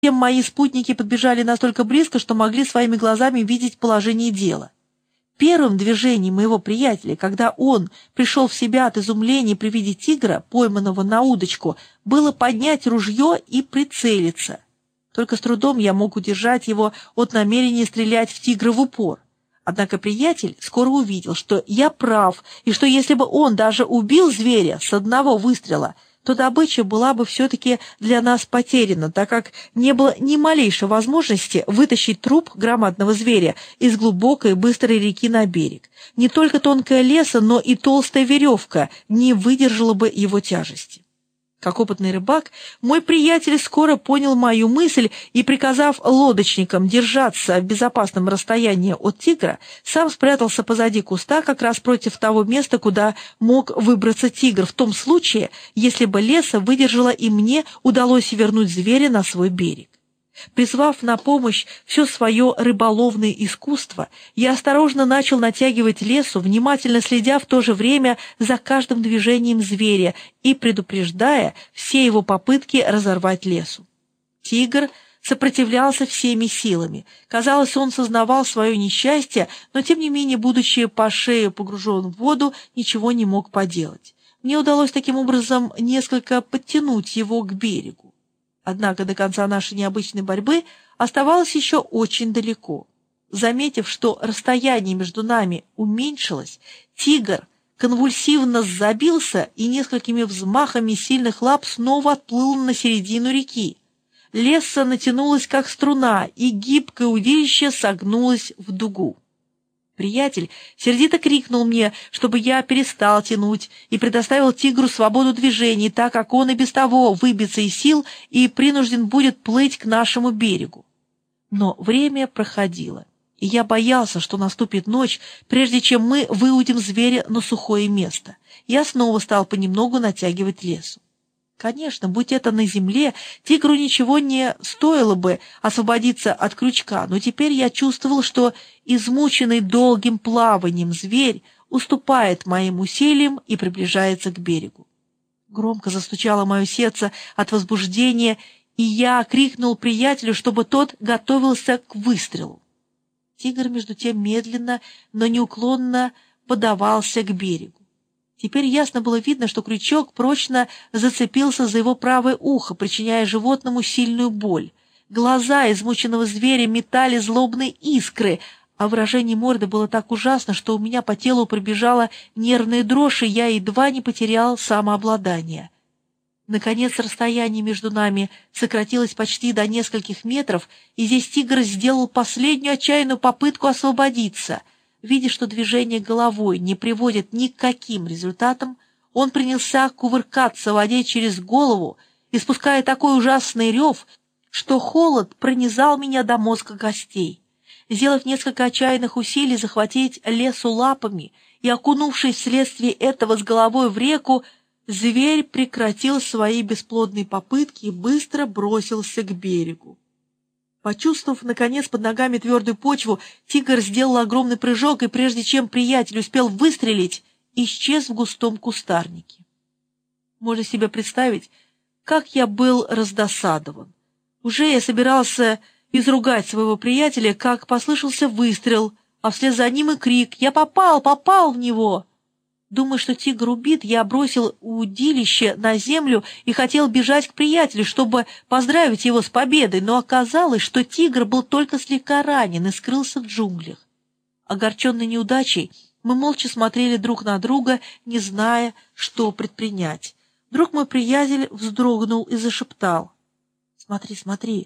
мои спутники подбежали настолько близко, что могли своими глазами видеть положение дела. Первым движением моего приятеля, когда он пришел в себя от изумления при виде тигра, пойманного на удочку, было поднять ружье и прицелиться. Только с трудом я мог удержать его от намерения стрелять в тигра в упор. Однако приятель скоро увидел, что я прав, и что если бы он даже убил зверя с одного выстрела, то добыча была бы все-таки для нас потеряна, так как не было ни малейшей возможности вытащить труп громадного зверя из глубокой быстрой реки на берег. Не только тонкая леса, но и толстая веревка не выдержала бы его тяжести. Как опытный рыбак, мой приятель скоро понял мою мысль и, приказав лодочникам держаться в безопасном расстоянии от тигра, сам спрятался позади куста как раз против того места, куда мог выбраться тигр, в том случае, если бы леса выдержала и мне удалось вернуть зверя на свой берег. Призвав на помощь все свое рыболовное искусство, я осторожно начал натягивать лесу, внимательно следя в то же время за каждым движением зверя и предупреждая все его попытки разорвать лесу. Тигр сопротивлялся всеми силами. Казалось, он сознавал свое несчастье, но, тем не менее, будучи по шею погружен в воду, ничего не мог поделать. Мне удалось таким образом несколько подтянуть его к берегу. Однако до конца нашей необычной борьбы оставалось еще очень далеко. Заметив, что расстояние между нами уменьшилось, тигр конвульсивно забился и несколькими взмахами сильных лап снова отплыл на середину реки. Лесса натянулась, как струна, и гибкое удилище согнулось в дугу. Приятель сердито крикнул мне, чтобы я перестал тянуть и предоставил тигру свободу движений, так как он и без того выбится из сил и принужден будет плыть к нашему берегу. Но время проходило, и я боялся, что наступит ночь, прежде чем мы выудим зверя на сухое место. Я снова стал понемногу натягивать лесу. Конечно, будь это на земле, тигру ничего не стоило бы освободиться от крючка, но теперь я чувствовал, что измученный долгим плаванием зверь уступает моим усилиям и приближается к берегу. Громко застучало мое сердце от возбуждения, и я крикнул приятелю, чтобы тот готовился к выстрелу. Тигр, между тем, медленно, но неуклонно подавался к берегу. Теперь ясно было видно, что крючок прочно зацепился за его правое ухо, причиняя животному сильную боль. Глаза измученного зверя метали злобные искры, а выражение морды было так ужасно, что у меня по телу пробежала нервная дрожь, и я едва не потерял самообладание. Наконец, расстояние между нами сократилось почти до нескольких метров, и здесь тигр сделал последнюю отчаянную попытку освободиться. Видя, что движение головой не приводит ни к каким результатам, он принялся кувыркаться в воде через голову, испуская такой ужасный рев, что холод пронизал меня до мозга костей. Сделав несколько отчаянных усилий захватить лесу лапами и окунувшись вследствие этого с головой в реку, зверь прекратил свои бесплодные попытки и быстро бросился к берегу. Почувствовав, наконец, под ногами твердую почву, тигр сделал огромный прыжок, и прежде чем приятель успел выстрелить, исчез в густом кустарнике. Можно себе представить, как я был раздосадован. Уже я собирался изругать своего приятеля, как послышался выстрел, а вслед за ним и крик: «Я попал в него!» Думая, что тигр убит, я бросил удилище на землю и хотел бежать к приятелю, чтобы поздравить его с победой, но оказалось, что тигр был только слегка ранен и скрылся в джунглях. Огорченный неудачей, мы молча смотрели друг на друга, не зная, что предпринять. Вдруг мой приятель вздрогнул и зашептал: «Смотри, смотри,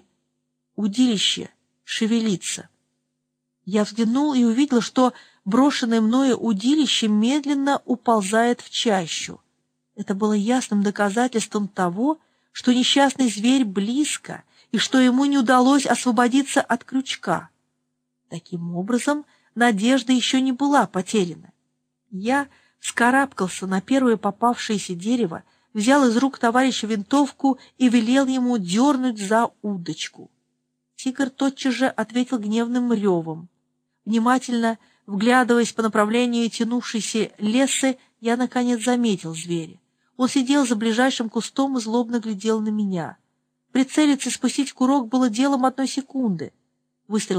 удилище шевелится». Я взглянул и увидел, что брошенное мною удилище медленно уползает в чащу. Это было ясным доказательством того, что несчастный зверь близко и что ему не удалось освободиться от крючка. Таким образом, надежда еще не была потеряна. Я вскарабкался на первое попавшееся дерево, взял из рук товарища винтовку и велел ему дернуть за удочку. Тигр тотчас же ответил гневным ревом. Внимательно вглядываясь по направлению тянувшейся лесы, я, наконец, заметил зверя. Он сидел за ближайшим кустом и злобно глядел на меня. Прицелиться и спустить курок было делом одной секунды. Выстрел